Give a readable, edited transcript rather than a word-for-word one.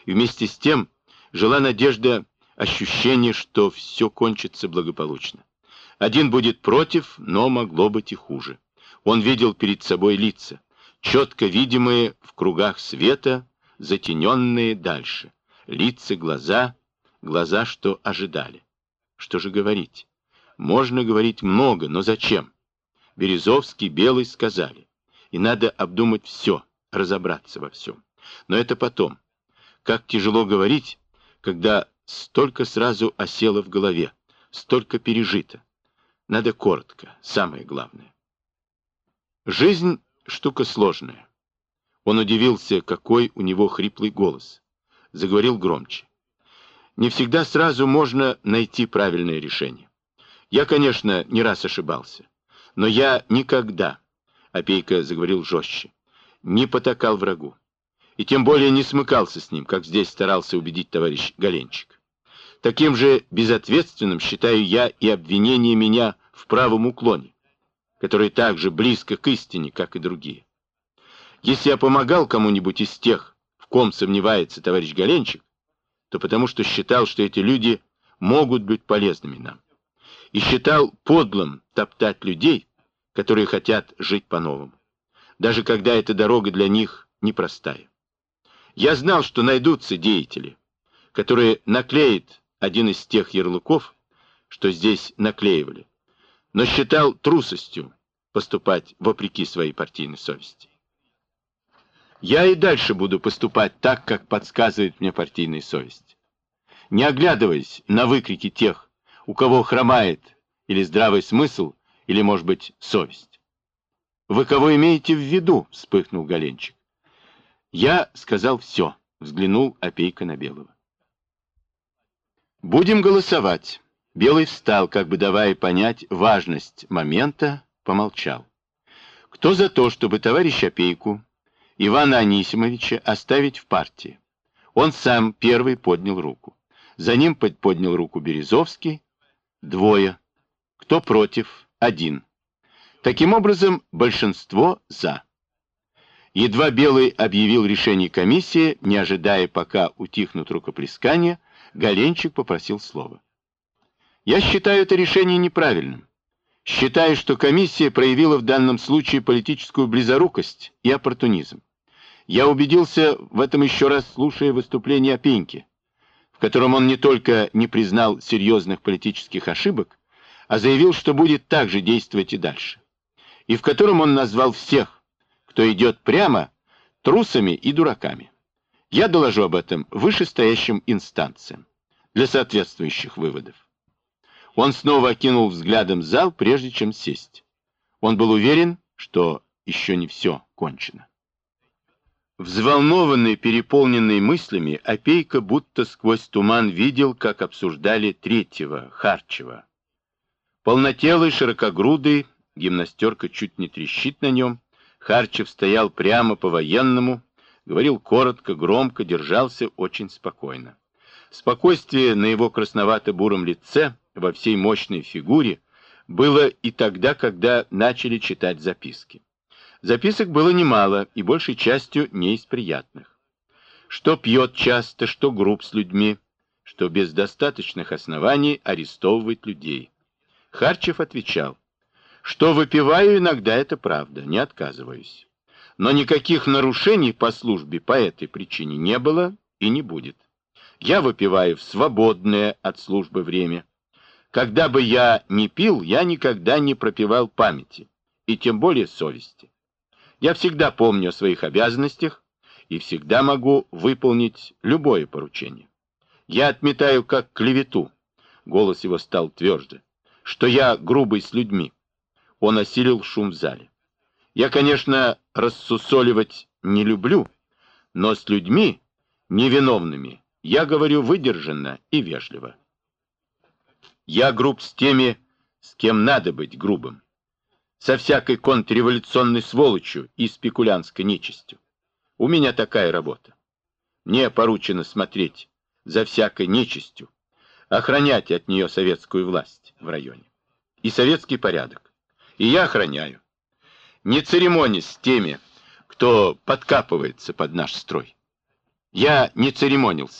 И вместе с тем жила надежда, ощущение, что все кончится благополучно. Один будет против, но могло быть и хуже. Он видел перед собой лица, четко видимые в кругах света, затененные дальше. Лица, глаза, что ожидали. Что же говорить? Можно говорить много, но зачем? Березовский, Белый сказали. И надо обдумать все, разобраться во всем. Но это потом. Как тяжело говорить, когда столько сразу осело в голове, столько пережито. Надо коротко, самое главное. Жизнь — штука сложная. Он удивился, какой у него хриплый голос. Заговорил громче. Не всегда сразу можно найти правильное решение. Я, конечно, не раз ошибался, но я никогда, Опейко заговорил жестче, не потакал врагу. И тем более не смыкался с ним, как здесь старался убедить товарищ Галенчик. Таким же безответственным считаю я и обвинение меня в правом уклоне, который так же близко к истине, как и другие. Если я помогал кому-нибудь из тех, в ком сомневается товарищ Галенчик, то потому что считал, что эти люди могут быть полезными нам. И считал подлым топтать людей, которые хотят жить по-новому, даже когда эта дорога для них непростая. Я знал, что найдутся деятели, которые наклеят один из тех ярлыков, что здесь наклеивали, но считал трусостью поступать вопреки своей партийной совести. Я и дальше буду поступать так, как подсказывает мне партийная совесть, не оглядываясь на выкрики тех, у кого хромает или здравый смысл, или, может быть, совесть. «Вы кого имеете в виду?» — вспыхнул Галенчик. Я сказал все, взглянул Опейко на Белого. «Будем голосовать». Белый встал, как бы давая понять важность момента, помолчал. «Кто за то, чтобы товарища Опейку, Ивана Анисимовича, оставить в партии?» Он сам первый поднял руку. За ним поднял руку Березовский. 2. Кто против? 1. Таким образом, большинство за. Едва Белый объявил решение комиссии, не ожидая, пока утихнут рукоплескания, Галенчик попросил слова. «Я считаю это решение неправильным. Считаю, что комиссия проявила в данном случае политическую близорукость и оппортунизм. Я убедился в этом еще раз, слушая выступление Опеньки, в котором он не только не признал серьезных политических ошибок, а заявил, что будет так же действовать и дальше, и в котором он назвал всех, кто идет прямо, трусами и дураками. Я доложу об этом вышестоящим инстанциям для соответствующих выводов». Он снова окинул взглядом зал, прежде чем сесть. Он был уверен, что еще не все кончено. Взволнованный, переполненный мыслями, Опейко будто сквозь туман видел, как обсуждали третьего, Харчева. Полнотелый, широкогрудый, гимнастерка чуть не трещит на нем, Харчев стоял прямо по-военному, говорил коротко, громко, держался очень спокойно. Спокойствие на его красновато-буром лице, во всей мощной фигуре, было и тогда, когда начали читать записки. Записок было немало, и большей частью не из приятных. Что пьет часто, что груб с людьми, что без достаточных оснований арестовывает людей. Харчев отвечал, что выпиваю иногда, это правда, не отказываюсь. Но никаких нарушений по службе по этой причине не было и не будет. Я выпиваю в свободное от службы время. Когда бы я ни пил, я никогда не пропивал памяти, и тем более совести. Я всегда помню о своих обязанностях и всегда могу выполнить любое поручение. Я отметаю как клевету, голос его стал тверже, что я грубый с людьми. Он осилил шум в зале. Я, конечно, рассусоливать не люблю, но с людьми невиновными я говорю выдержанно и вежливо. Я груб с теми, с кем надо быть грубым, со всякой контрреволюционной сволочью и спекулянтской нечистью. У меня такая работа. Мне поручено смотреть за всякой нечистью, охранять от нее советскую власть в районе и советский порядок. И я охраняю, не церемонясь с теми, кто подкапывается под наш строй. Я не церемонился.